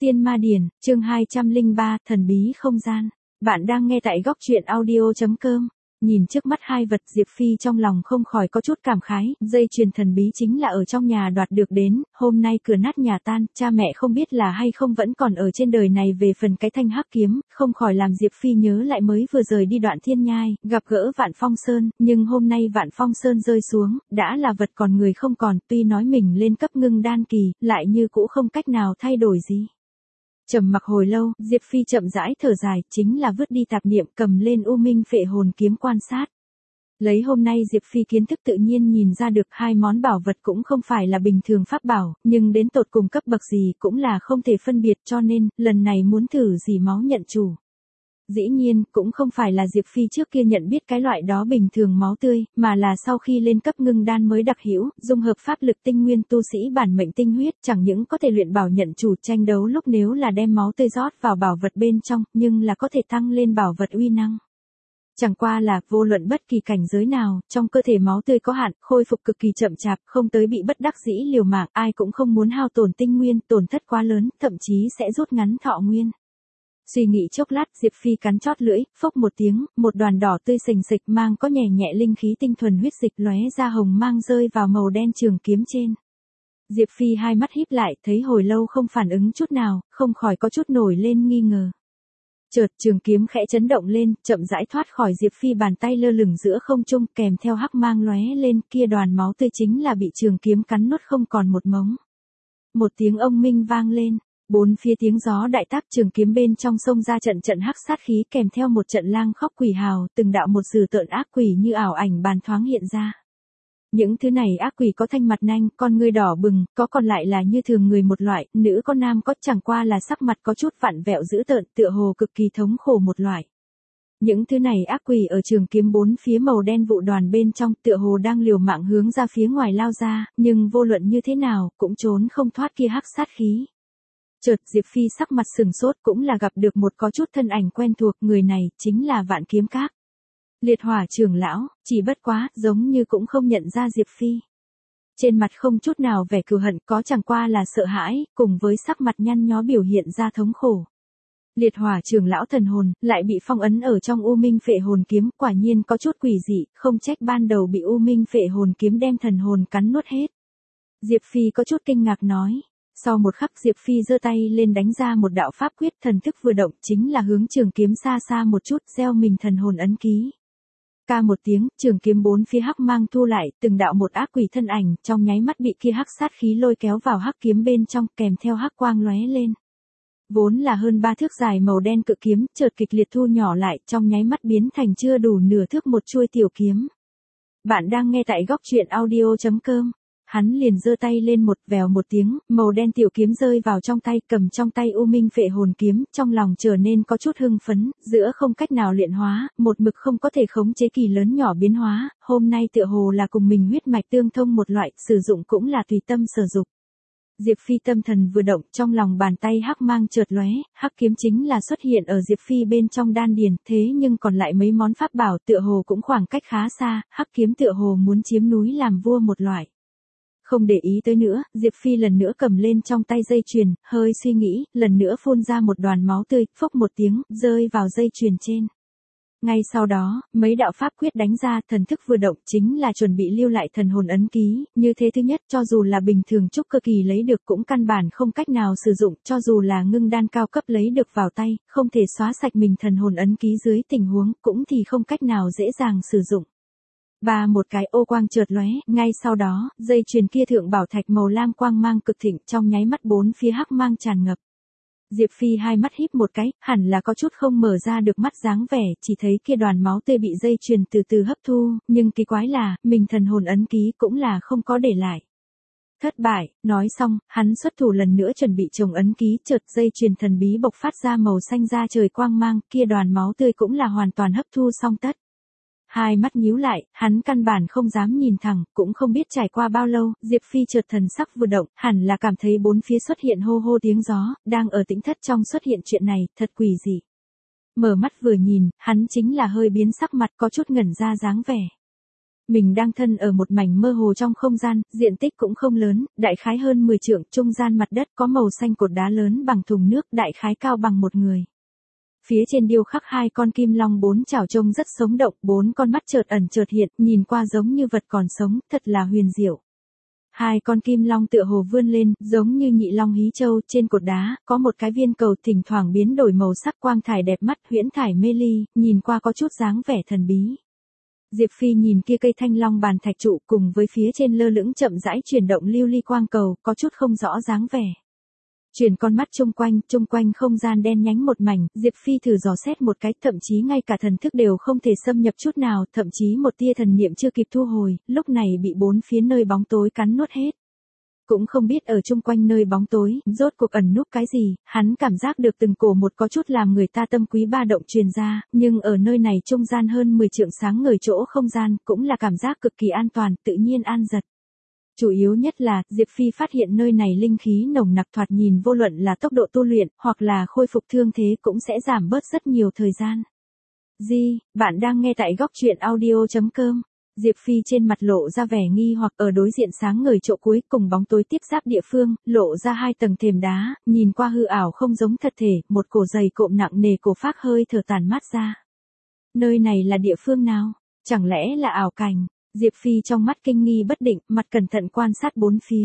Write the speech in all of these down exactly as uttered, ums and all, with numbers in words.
Tiên Ma Điển, chương hai trăm lẻ ba, thần bí không gian. Bạn đang nghe tại góc truyện audio chấm com. Nhìn trước mắt hai vật, Diệp Phi trong lòng không khỏi có chút cảm khái, dây chuyền thần bí chính là ở trong nhà đoạt được đến, hôm nay cửa nát nhà tan, cha mẹ không biết là hay không vẫn còn ở trên đời này. Về phần cái thanh hắc kiếm, không khỏi làm Diệp Phi nhớ lại mới vừa rời đi Đoạn Thiên Nhai, gặp gỡ Vạn Phong Sơn, nhưng hôm nay Vạn Phong Sơn rơi xuống, đã là vật còn người không còn, tuy nói mình lên cấp ngưng đan kỳ, lại như cũ không cách nào thay đổi gì. Trầm mặc hồi lâu, Diệp Phi chậm rãi thở dài, chính là vứt đi tạp niệm, cầm lên U Minh Phệ Hồn kiếm quan sát. Lấy hôm nay Diệp Phi kiến thức tự nhiên nhìn ra được hai món bảo vật cũng không phải là bình thường pháp bảo, nhưng đến tột cùng cấp bậc gì cũng là không thể phân biệt, cho nên, lần này muốn thử dỉ máu nhận chủ. Dĩ nhiên, cũng không phải là Diệp Phi trước kia nhận biết cái loại đó bình thường máu tươi, mà là sau khi lên cấp ngưng đan mới đặc hữu, dung hợp pháp lực tinh nguyên tu sĩ bản mệnh tinh huyết, chẳng những có thể luyện bảo nhận chủ tranh đấu lúc nếu là đem máu tươi rót vào bảo vật bên trong, nhưng là có thể tăng lên bảo vật uy năng. Chẳng qua là, vô luận bất kỳ cảnh giới nào, trong cơ thể máu tươi có hạn, khôi phục cực kỳ chậm chạp, không tới bị bất đắc dĩ liều mạng, ai cũng không muốn hao tổn tinh nguyên, tổn thất quá lớn, thậm chí sẽ rút ngắn thọ nguyên. Suy nghĩ chốc lát, Diệp Phi cắn chót lưỡi, phốc một tiếng, một đoàn đỏ tươi sình sịch mang có nhẹ nhẹ linh khí tinh thuần huyết dịch lóe ra hồng mang rơi vào màu đen trường kiếm trên. Diệp Phi hai mắt híp lại, thấy hồi lâu không phản ứng chút nào, không khỏi có chút nổi lên nghi ngờ. Chợt trường kiếm khẽ chấn động lên, chậm rãi thoát khỏi Diệp Phi bàn tay lơ lửng giữa không trung, kèm theo hắc mang lóe lên, kia đoàn máu tươi chính là bị trường kiếm cắn nuốt không còn một mống. Một tiếng ông minh vang lên. Bốn phía tiếng gió đại tác, trường kiếm bên trong sông ra trận trận hắc sát khí, kèm theo một trận lang khóc quỷ hào, từng đạo một dữ tợn ác quỷ như ảo ảnh bàn thoáng hiện ra. Những thứ này ác quỷ có thanh mặt nanh, con ngươi đỏ bừng, có còn lại là như thường người một loại, nữ có nam có, chẳng qua là sắc mặt có chút vặn vẹo dữ tợn, tựa hồ cực kỳ thống khổ một loại. Những thứ này ác quỷ ở trường kiếm bốn phía màu đen vụ đoàn bên trong, tựa hồ đang liều mạng hướng ra phía ngoài lao ra, nhưng vô luận như thế nào, cũng trốn không thoát kia hắc sát khí. Chợt Diệp Phi sắc mặt sừng sốt, cũng là gặp được một có chút thân ảnh quen thuộc, người này chính là Vạn Kiếm Các. Liệt Hỏa trưởng lão, chỉ bất quá, giống như cũng không nhận ra Diệp Phi. Trên mặt không chút nào vẻ cừu hận, có chẳng qua là sợ hãi, cùng với sắc mặt nhăn nhó biểu hiện ra thống khổ. Liệt Hỏa trưởng lão thần hồn, lại bị phong ấn ở trong U Minh Phệ Hồn kiếm, quả nhiên có chút quỷ dị, không trách ban đầu bị U Minh Phệ Hồn kiếm đem thần hồn cắn nuốt hết. Diệp Phi có chút kinh ngạc nói. Sau một khắc Diệp Phi giơ tay lên đánh ra một đạo pháp quyết, thần thức vừa động chính là hướng trường kiếm xa xa một chút, gieo mình thần hồn ấn ký. Ca một tiếng, trường kiếm bốn phía hắc mang thu lại, từng đạo một ác quỷ thân ảnh, trong nháy mắt bị kia hắc sát khí lôi kéo vào hắc kiếm bên trong, kèm theo hắc quang lóe lên. Vốn là hơn ba thước dài màu đen cự kiếm, chợt kịch liệt thu nhỏ lại, trong nháy mắt biến thành chưa đủ nửa thước một chuôi tiểu kiếm. Bạn đang nghe tại góc truyện audio chấm com. Hắn liền giơ tay lên, một vèo một tiếng, màu đen tiểu kiếm rơi vào trong tay, cầm trong tay U Minh Phệ Hồn kiếm, trong lòng trở nên có chút hưng phấn, giữa không cách nào luyện hóa, một mực không có thể khống chế kỳ lớn nhỏ biến hóa, hôm nay tựa hồ là cùng mình huyết mạch tương thông một loại, sử dụng cũng là tùy tâm sở dục. Diệp Phi tâm thần vừa động, trong lòng bàn tay hắc mang chợt lóe, hắc kiếm chính là xuất hiện ở Diệp Phi bên trong đan điền, thế nhưng còn lại mấy món pháp bảo tựa hồ cũng khoảng cách khá xa, hắc kiếm tựa hồ muốn chiếm núi làm vua một loại. Không để ý tới nữa, Diệp Phi lần nữa cầm lên trong tay dây chuyền, hơi suy nghĩ, lần nữa phun ra một đoàn máu tươi, phốc một tiếng, rơi vào dây chuyền trên. Ngay sau đó, mấy đạo pháp quyết đánh ra, thần thức vừa động chính là chuẩn bị lưu lại thần hồn ấn ký, như thế thứ nhất, cho dù là bình thường trúc cơ kỳ lấy được cũng căn bản không cách nào sử dụng, cho dù là ngưng đan cao cấp lấy được vào tay, không thể xóa sạch mình thần hồn ấn ký dưới tình huống, cũng thì không cách nào dễ dàng sử dụng. Ba một cái ô quang chợt lóe, ngay sau đó, dây chuyền kia thượng bảo thạch màu lam quang mang cực thịnh, trong nháy mắt bốn phía hắc mang tràn ngập. Diệp Phi hai mắt híp một cái, hẳn là có chút không mở ra được mắt dáng vẻ, chỉ thấy kia đoàn máu tươi bị dây chuyền từ từ hấp thu, nhưng kỳ quái là, mình thần hồn ấn ký cũng là không có để lại. Thất bại, nói xong, hắn xuất thủ lần nữa chuẩn bị trồng ấn ký, chợt dây chuyền thần bí bộc phát ra màu xanh da trời quang mang, kia đoàn máu tươi cũng là hoàn toàn hấp thu xong tất. Hai mắt nhíu lại, hắn căn bản không dám nhìn thẳng, cũng không biết trải qua bao lâu, Diệp Phi chợt thần sắc vừa động, hẳn là cảm thấy bốn phía xuất hiện hô hô tiếng gió, đang ở tĩnh thất trong xuất hiện chuyện này, thật quỷ dị. Mở mắt vừa nhìn, hắn chính là hơi biến sắc mặt, có chút ngẩn ra dáng vẻ. Mình đang thân ở một mảnh mơ hồ trong không gian, diện tích cũng không lớn, đại khái hơn mười trượng, trung gian mặt đất có màu xanh cột đá lớn bằng thùng nước, đại khái cao bằng một người. Phía trên điêu khắc hai con kim long bốn chảo trông rất sống động, bốn con mắt chợt ẩn chợt hiện, nhìn qua giống như vật còn sống, thật là huyền diệu. Hai con kim long tựa hồ vươn lên, giống như nhị long hí châu, trên cột đá, có một cái viên cầu thỉnh thoảng biến đổi màu sắc quang thải đẹp mắt, huyễn thải mê ly, nhìn qua có chút dáng vẻ thần bí. Diệp Phi nhìn kia cây thanh long bàn thạch trụ cùng với phía trên lơ lửng chậm rãi chuyển động lưu ly quang cầu, có chút không rõ dáng vẻ. Chuyển con mắt chung quanh, chung quanh không gian đen nhánh một mảnh, Diệp Phi thử dò xét một cái, thậm chí ngay cả thần thức đều không thể xâm nhập chút nào, thậm chí một tia thần niệm chưa kịp thu hồi, lúc này bị bốn phía nơi bóng tối cắn nuốt hết. Cũng không biết ở chung quanh nơi bóng tối, rốt cuộc ẩn núp cái gì, hắn cảm giác được từng cổ một có chút làm người ta tâm quý ba động truyền ra, nhưng ở nơi này trung gian hơn mười trượng sáng ngời chỗ không gian, cũng là cảm giác cực kỳ an toàn, tự nhiên an giật. Chủ yếu nhất là, Diệp Phi phát hiện nơi này linh khí nồng nặc, thoạt nhìn vô luận là tốc độ tu luyện, hoặc là khôi phục thương thế cũng sẽ giảm bớt rất nhiều thời gian. Di, bạn đang nghe tại góc truyện audio chấm com. Diệp Phi trên mặt lộ ra vẻ nghi hoặc, ở đối diện sáng ngời chỗ cuối cùng bóng tối tiếp giáp địa phương, lộ ra hai tầng thềm đá, nhìn qua hư ảo không giống thật thể, một cổ dày cộm nặng nề cổ phác hơi thở tàn mát ra. Nơi này là địa phương nào? Chẳng lẽ là ảo cảnh? Diệp Phi trong mắt kinh nghi bất định, mặt cẩn thận quan sát bốn phía.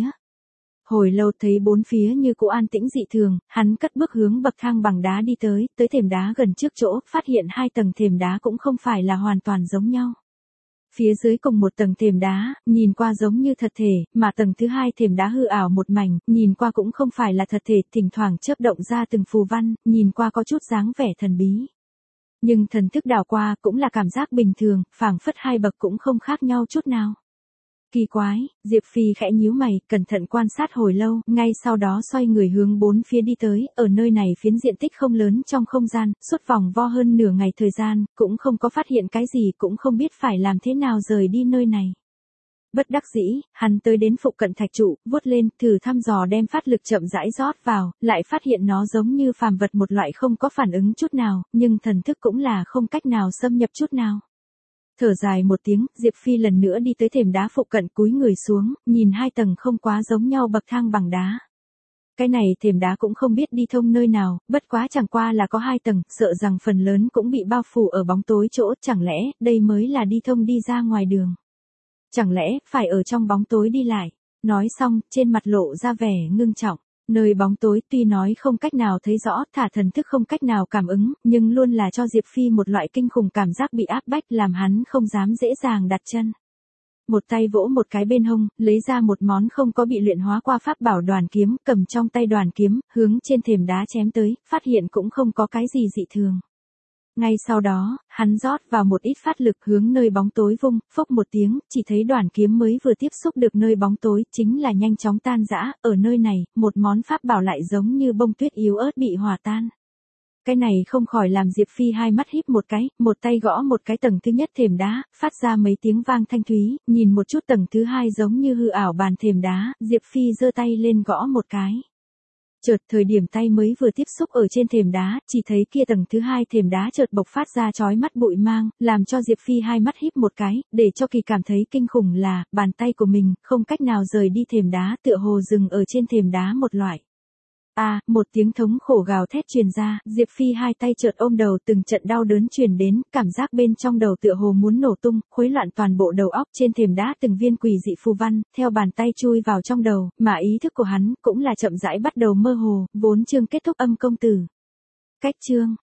Hồi lâu thấy bốn phía như cũ an tĩnh dị thường, hắn cất bước hướng bậc thang bằng đá đi tới, tới thềm đá gần trước chỗ, phát hiện hai tầng thềm đá cũng không phải là hoàn toàn giống nhau. Phía dưới cùng một tầng thềm đá, nhìn qua giống như thật thể, mà tầng thứ hai thềm đá hư ảo một mảnh, nhìn qua cũng không phải là thật thể, thỉnh thoảng chớp động ra từng phù văn, nhìn qua có chút dáng vẻ thần bí. Nhưng thần thức đảo qua cũng là cảm giác bình thường, phảng phất hai bậc cũng không khác nhau chút nào. Kỳ quái, Diệp Phi khẽ nhíu mày, cẩn thận quan sát hồi lâu, ngay sau đó xoay người hướng bốn phía đi tới, ở nơi này phiến diện tích không lớn trong không gian, suốt vòng vo hơn nửa ngày thời gian, cũng không có phát hiện cái gì, cũng không biết phải làm thế nào rời đi nơi này. Bất đắc dĩ, hắn tới đến phụ cận thạch trụ, vuốt lên, thử thăm dò đem phát lực chậm rãi rót vào, lại phát hiện nó giống như phàm vật một loại không có phản ứng chút nào, nhưng thần thức cũng là không cách nào xâm nhập chút nào. Thở dài một tiếng, Diệp Phi lần nữa đi tới thềm đá phụ cận cúi người xuống, nhìn hai tầng không quá giống nhau bậc thang bằng đá. Cái này thềm đá cũng không biết đi thông nơi nào, bất quá chẳng qua là có hai tầng, sợ rằng phần lớn cũng bị bao phủ ở bóng tối chỗ, chẳng lẽ đây mới là đi thông đi ra ngoài đường. Chẳng lẽ phải ở trong bóng tối đi lại. Nói xong, trên mặt lộ ra vẻ ngưng trọng. Nơi bóng tối tuy nói không cách nào thấy rõ, thả thần thức không cách nào cảm ứng, nhưng luôn là cho Diệp Phi một loại kinh khủng cảm giác bị áp bách làm hắn không dám dễ dàng đặt chân. Một tay vỗ một cái bên hông, lấy ra một món không có bị luyện hóa qua pháp bảo đoàn kiếm, cầm trong tay đoàn kiếm, hướng trên thềm đá chém tới, phát hiện cũng không có cái gì dị thường. Ngay sau đó, hắn rót vào một ít phát lực hướng nơi bóng tối vung, phốc một tiếng, chỉ thấy đoàn kiếm mới vừa tiếp xúc được nơi bóng tối, chính là nhanh chóng tan rã, ở nơi này, một món pháp bảo lại giống như bông tuyết yếu ớt bị hòa tan. Cái này không khỏi làm Diệp Phi hai mắt híp một cái, một tay gõ một cái tầng thứ nhất thềm đá, phát ra mấy tiếng vang thanh thúy, nhìn một chút tầng thứ hai giống như hư ảo bàn thềm đá, Diệp Phi giơ tay lên gõ một cái. Chợt thời điểm tay mới vừa tiếp xúc ở trên thềm đá, chỉ thấy kia tầng thứ hai thềm đá chợt bộc phát ra chói mắt bụi mang, làm cho Diệp Phi hai mắt híp một cái, để cho kỳ cảm thấy kinh khủng là, bàn tay của mình, không cách nào rời đi thềm đá tựa hồ dừng ở trên thềm đá một loại. A, à, một tiếng thống khổ gào thét truyền ra, Diệp Phi hai tay chợt ôm đầu từng trận đau đớn truyền đến, cảm giác bên trong đầu tựa hồ muốn nổ tung, khuấy loạn toàn bộ đầu óc trên thềm đá từng viên quỷ dị phù văn, theo bàn tay chui vào trong đầu, mà ý thức của hắn cũng là chậm rãi bắt đầu mơ hồ, vốn chương kết thúc âm công tử. Cách chương